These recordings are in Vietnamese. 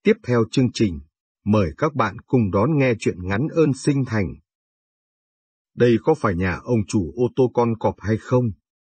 Tiếp theo chương trình, mời các bạn cùng đón nghe chuyện ngắn Ơn Sinh Thành. Đây có phải nhà ông chủ ô tô con cọp hay không?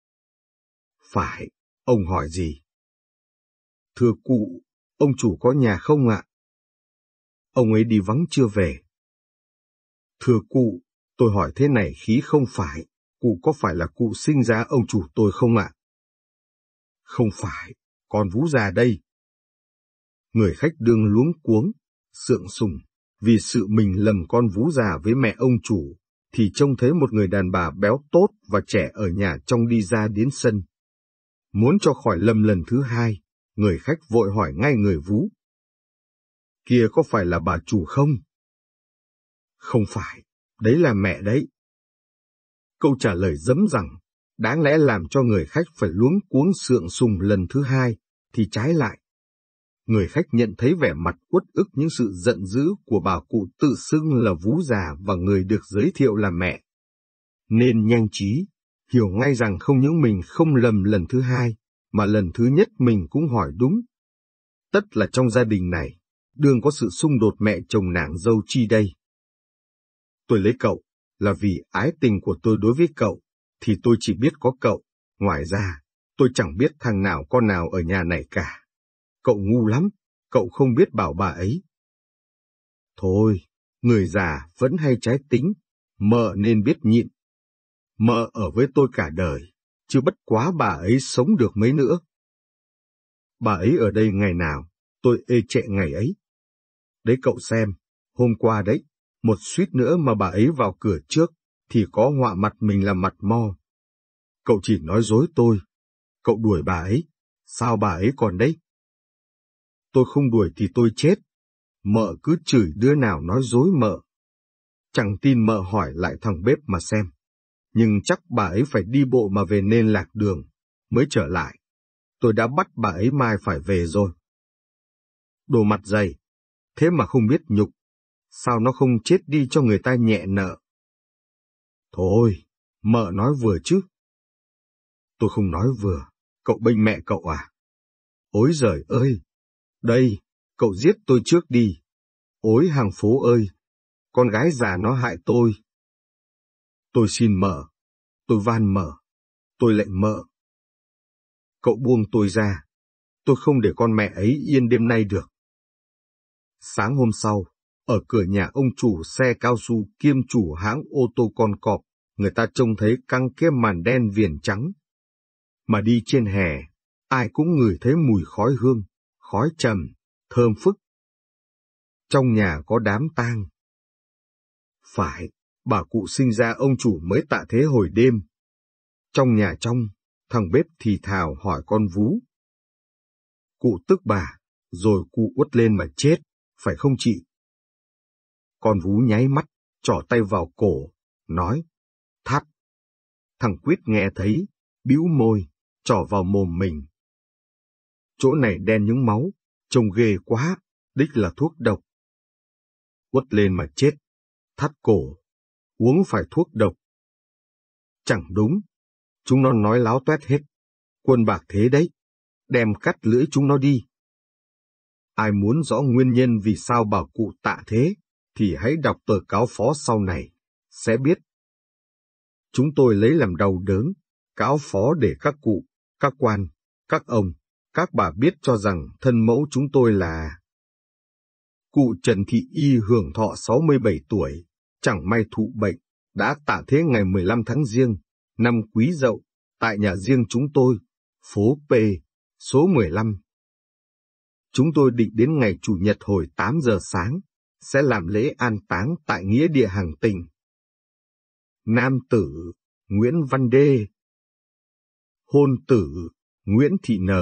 Phải, ông hỏi gì? Thưa cụ, ông chủ có nhà không ạ? Ông ấy đi vắng chưa về. Thưa cụ, tôi hỏi thế này khí không phải, cụ có phải là cụ sinh ra ông chủ tôi không ạ? Không phải, con Vú già đây. Người khách đương luống cuống, sượng sùng, vì sự mình lầm con Vú già với mẹ ông chủ, thì trông thấy một người đàn bà béo tốt và trẻ ở nhà trong đi ra đến sân. Muốn cho khỏi lầm lần thứ hai, người khách vội hỏi ngay người Vú. Kia có phải là bà chủ không? Không phải, đấy là mẹ đấy. Câu trả lời dấm rằng, đáng lẽ làm cho người khách phải luống cuống sượng sùng lần thứ hai, thì trái lại. Người khách nhận thấy vẻ mặt uất ức những sự giận dữ của bà cụ tự xưng là Vú già và người được giới thiệu là mẹ. Nên nhanh trí, hiểu ngay rằng không những mình không lầm lần thứ hai, mà lần thứ nhất mình cũng hỏi đúng. Tất là trong gia đình này, đương có sự xung đột mẹ chồng nàng dâu chi đây. Tôi lấy cậu, là vì ái tình của tôi đối với cậu, thì tôi chỉ biết có cậu, ngoài ra, tôi chẳng biết thằng nào con nào ở nhà này cả. Cậu ngu lắm, cậu không biết bảo bà ấy. Thôi, người già vẫn hay trái tính, mợ nên biết nhịn. Mợ ở với tôi cả đời, chứ bất quá bà ấy sống được mấy nữa. Bà ấy ở đây ngày nào, tôi ê chệ ngày ấy. Đấy cậu xem, hôm qua đấy, một suýt nữa mà bà ấy vào cửa trước, thì có họa mặt mình là mặt mo. Cậu chỉ nói dối tôi, cậu đuổi bà ấy, sao bà ấy còn đấy? Tôi không đuổi thì tôi chết. Mợ cứ chửi đứa nào nói dối mợ. Chẳng tin mợ hỏi lại thằng bếp mà xem. Nhưng chắc bà ấy phải đi bộ mà về nên lạc đường, mới trở lại. Tôi đã bắt bà ấy mai phải về rồi. Đồ mặt dày, thế mà không biết nhục. Sao nó không chết đi cho người ta nhẹ nợ? Thôi, mợ nói vừa chứ. Tôi không nói vừa, cậu bênh mẹ cậu à? Ối giời ơi! Đây, cậu giết tôi trước đi. Ối hàng phố ơi! Con gái già nó hại tôi. Tôi xin mợ. Tôi van mợ. Tôi lạy mợ. Cậu buông tôi ra. Tôi không để con mẹ ấy yên đêm nay được. Sáng hôm sau, ở cửa nhà ông chủ xe cao su kiêm chủ hãng ô tô con cọp, người ta trông thấy căng cái màn đen viền trắng. Mà đi trên hè, ai cũng ngửi thấy mùi khói hương, khói trầm, thơm phức. Trong nhà có đám tang. Phải, bà cụ sinh ra ông chủ mới tạ thế hồi đêm. Trong nhà trong, thằng bếp thì thào hỏi con Vú. Cụ tức bà, rồi cụ uất lên mà chết, phải không chị? Con Vú nháy mắt, trỏ tay vào cổ, nói, thắt. Thằng Quýt nghe thấy, bĩu môi, trỏ vào mồm mình. Chỗ này đen những máu, trông ghê quá, đích là thuốc độc. Uất lên mà chết, thắt cổ, uống phải thuốc độc. Chẳng đúng, chúng nó nói láo toét hết, quân bạc thế đấy, đem cắt lưỡi chúng nó đi. Ai muốn rõ nguyên nhân vì sao bà cụ tạ thế, thì hãy đọc tờ cáo phó sau này, sẽ biết. Chúng tôi lấy làm đau đớn, cáo phó để các cụ, các quan, các ông, các bà biết cho rằng thân mẫu chúng tôi là... Cụ Trần Thị Y hưởng thọ 67 tuổi, chẳng may thụ bệnh, đã tạ thế ngày 15 tháng Giêng, năm Quý Dậu, tại nhà riêng chúng tôi, phố P, số 15. Chúng tôi định đến ngày Chủ nhật hồi 8 giờ sáng, sẽ làm lễ an táng tại nghĩa địa Hàng Tỉnh. Nam tử, Nguyễn Văn Đê. Hôn tử, Nguyễn Thị N.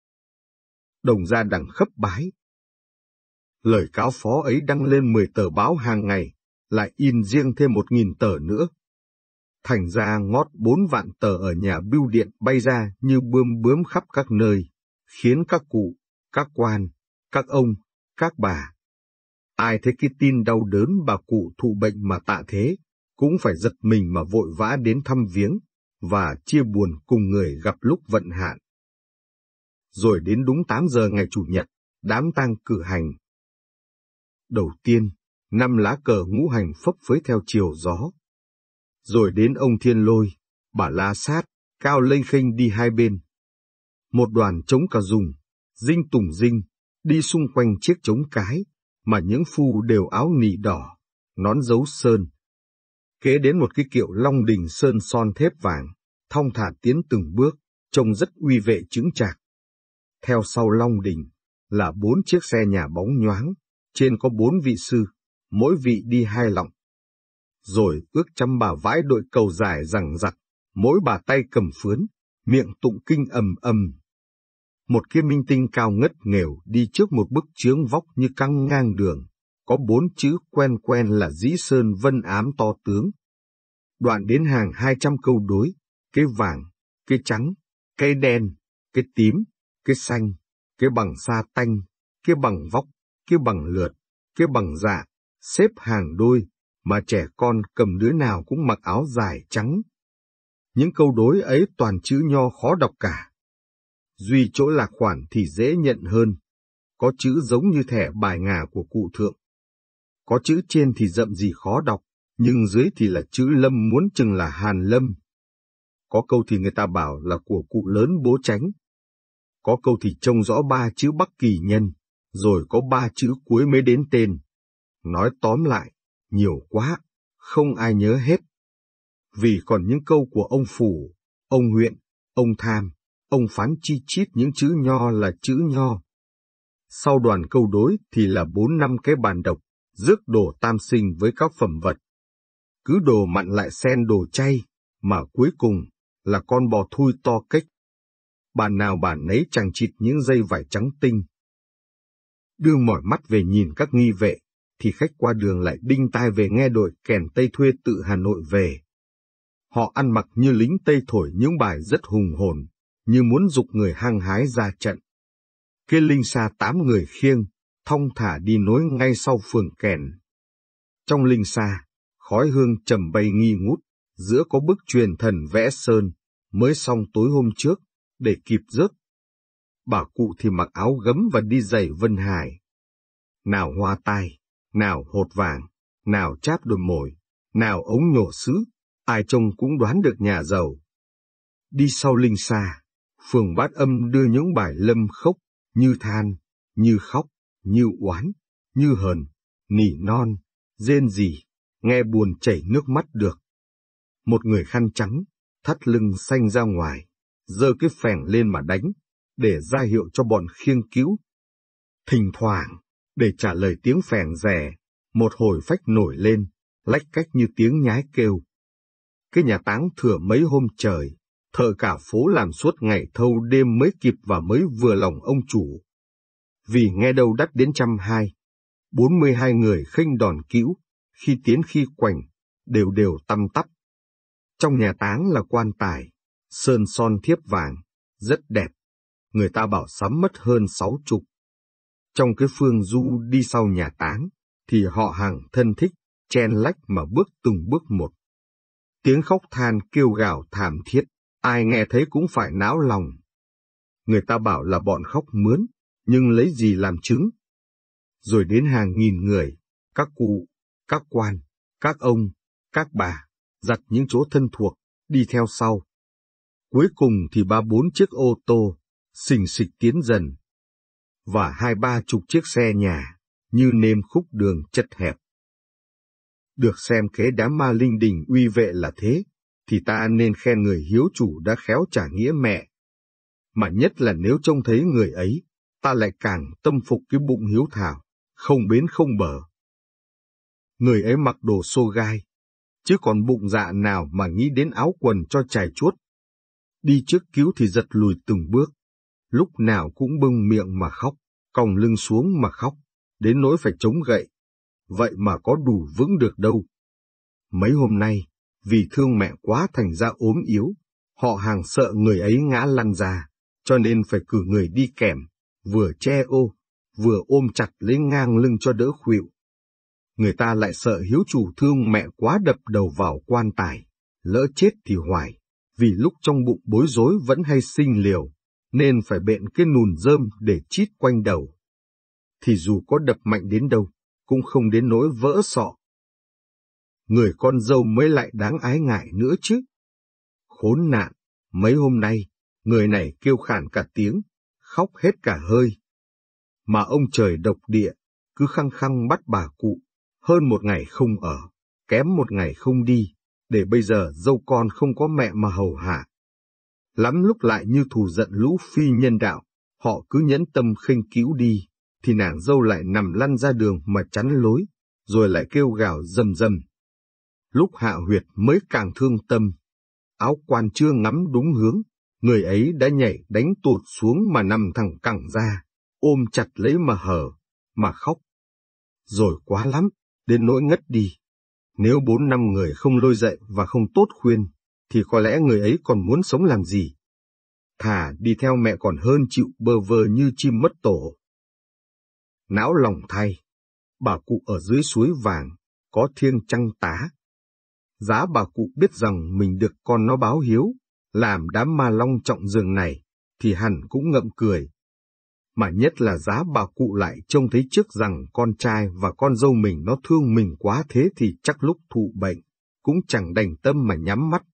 Đồng gia đẳng khấp bái. Lời cáo phó ấy đăng lên 10 tờ báo hàng ngày, lại in riêng thêm 1.000 tờ nữa. Thành ra ngót 4 vạn tờ ở nhà bưu điện bay ra như bươm bướm khắp các nơi, khiến các cụ, các quan, các ông, các bà. Ai thấy cái tin đau đớn bà cụ thụ bệnh mà tạ thế, cũng phải giật mình mà vội vã đến thăm viếng, và chia buồn cùng người gặp lúc vận hạn. Rồi đến đúng 8 giờ ngày Chủ nhật, đám tang cử hành, đầu tiên, 5 lá cờ ngũ hành phấp phới theo chiều gió. Rồi đến ông Thiên Lôi, bà La Sát, cao lênh khênh đi hai bên. Một đoàn trống cà rùng, dinh tùng dinh, đi xung quanh chiếc trống cái, mà những phu đều áo nỉ đỏ, nón dấu sơn. Kế đến một cái kiệu long đình sơn son thép vàng, thong thả tiến từng bước, trông rất uy vệ chững chạc. Theo sau long đình là 4 chiếc xe nhà bóng nhoáng, trên có 4 vị sư, mỗi vị đi 2 lọng. Rồi ước trăm bà vãi đội cầu dài rằng rặc, mỗi bà tay cầm phướn, miệng tụng kinh ầm ầm. Một cái minh tinh cao ngất nghèo đi trước một bức chướng vóc như căng ngang đường, có 4 chữ quen quen là Dĩ Sơn Vân Ám to tướng. Đoạn đến hàng 200 câu đối, cái vàng, cái trắng, cái đen, cái tím, cái xanh, cái bằng sa tanh, cái bằng vóc, cái bằng lượt, cái bằng dạ, xếp hàng đôi, mà trẻ con cầm đứa nào cũng mặc áo dài trắng. Những câu đối ấy toàn chữ nho khó đọc cả. Duy chỗ lạc khoản thì dễ nhận hơn, có chữ giống như thẻ bài ngà của cụ thượng. Có chữ trên thì rậm gì khó đọc, nhưng dưới thì là chữ Lâm muốn chừng là Hàn Lâm. Có câu thì người ta bảo là của cụ lớn Bố Chánh. Có câu thì trông rõ 3 chữ Bắc Kỳ Nhân, rồi có 3 chữ cuối mới đến tên. Nói tóm lại, nhiều quá, không ai nhớ hết. Vì còn những câu của ông Phủ, ông Huyện, ông Tham, ông Phán chi chít những chữ nho là chữ nho. Sau đoàn câu đối thì là 4-5 cái bàn độc, rước đồ tam sinh với các phẩm vật. Cứ đồ mặn lại xen đồ chay, mà cuối cùng là con bò thui to kếch. Bàn nào bàn nấy chằng chịt những dây vải trắng tinh. Đưa mỏi mắt về nhìn các nghi vệ, thì khách qua đường lại đinh tai về nghe đội kèn Tây thuê tự Hà Nội về. Họ ăn mặc như lính Tây thổi những bài rất hùng hồn, như muốn giục người hăng hái ra trận. Cái linh xa 8 người khiêng, thong thả đi nối ngay sau phường kèn. Trong linh xa, khói hương trầm bay nghi ngút, giữa có bức truyền thần vẽ sơn, mới xong tối hôm trước, để kịp rước. Bà cụ thì mặc áo gấm và đi giày Vân Hải. Nào hoa tai, nào hột vàng, nào cháp đồi mồi, nào ống nhổ sứ, ai trông cũng đoán được nhà giàu. Đi sau linh xa, phường Bát Âm đưa những bài lâm khốc, như than, như khóc, như oán, như hờn, nỉ non, rên rỉ, nghe buồn chảy nước mắt được. Một người khăn trắng, thắt lưng xanh ra ngoài, giơ cái phèn lên mà đánh, để ra hiệu cho bọn khiêng cứu. Thỉnh thoảng, để trả lời tiếng phèn rè, một hồi phách nổi lên, lách cách như tiếng nhái kêu. Cái nhà táng thừa mấy hôm trời, thợ cả phố làm suốt ngày thâu đêm mới kịp và mới vừa lòng ông chủ. Vì nghe đâu đắt đến 120, 42 người khênh đòn cữu, khi tiến khi quành, đều đều tăm tắp. Trong nhà táng là quan tài, sơn son thiếp vàng, rất đẹp. Người ta bảo sắm mất hơn 60. Trong cái phương du đi sau nhà táng, thì họ hàng thân thích, chen lách mà bước từng bước một. Tiếng khóc than kêu gào thảm thiết, ai nghe thấy cũng phải náo lòng. Người ta bảo là bọn khóc mướn, nhưng lấy gì làm chứng? Rồi đến hàng nghìn người, các cụ, các quan, các ông, các bà, giặt những chỗ thân thuộc, đi theo sau. Cuối cùng thì 3-4 chiếc ô tô, xình xịch tiến dần. Và 20-30 chiếc xe nhà, như nêm khúc đường chật hẹp. Được xem kế đám ma linh đình uy vệ là thế, thì ta nên khen người hiếu chủ đã khéo trả nghĩa mẹ. Mà nhất là nếu trông thấy người ấy, ta lại càng tâm phục cái bụng hiếu thảo, không bến không bờ. Người ấy mặc đồ xô gai, chứ còn bụng dạ nào mà nghĩ đến áo quần cho chài chuốt. Đi trước cứu thì giật lùi từng bước, lúc nào cũng bưng miệng mà khóc, còng lưng xuống mà khóc, đến nỗi phải chống gậy. Vậy mà có đủ vững được đâu. Mấy hôm nay, vì thương mẹ quá thành ra ốm yếu, họ hàng sợ người ấy ngã lăn ra, cho nên phải cử người đi kèm, vừa che ô, vừa ôm chặt lấy ngang lưng cho đỡ khuỵu. Người ta lại sợ hiếu chủ thương mẹ quá đập đầu vào quan tài, lỡ chết thì hoài, vì lúc trong bụng bối rối vẫn hay sinh liều, nên phải bện cái nùn rơm để chít quanh đầu. Thì dù có đập mạnh đến đâu, cũng không đến nỗi vỡ sọ. Người con dâu mới lại đáng ái ngại nữa chứ. Khốn nạn, mấy hôm nay, người này kêu khản cả tiếng, khóc hết cả hơi. Mà ông trời độc địa, cứ khăng khăng bắt bà cụ, hơn một ngày không ở, kém một ngày không đi, để bây giờ dâu con không có mẹ mà hầu hạ. Lắm lúc lại như thù giận lũ phi nhân đạo, họ cứ nhẫn tâm khinh cữu đi, thì nàng dâu lại nằm lăn ra đường mà chắn lối, rồi lại kêu gào rầm rầm. Lúc Hạ Huyệt mới càng thương tâm, áo quan chưa ngắm đúng hướng, người ấy đã nhảy đánh tụt xuống mà nằm thẳng cẳng ra, ôm chặt lấy mà hở, mà khóc. Rồi quá lắm, đến nỗi ngất đi. Nếu 4-5 người không lôi dậy và không tốt khuyên, thì có lẽ người ấy còn muốn sống làm gì. Thà đi theo mẹ còn hơn chịu bơ vơ như chim mất tổ. Não lòng thay, bà cụ ở dưới suối vàng, có thiêng trăng tá. Giá bà cụ biết rằng mình được con nó báo hiếu, làm đám ma long trọng giường này, thì hẳn cũng ngậm cười. Mà nhất là giá bà cụ lại trông thấy trước rằng con trai và con dâu mình nó thương mình quá thế thì chắc lúc thụ bệnh, cũng chẳng đành tâm mà nhắm mắt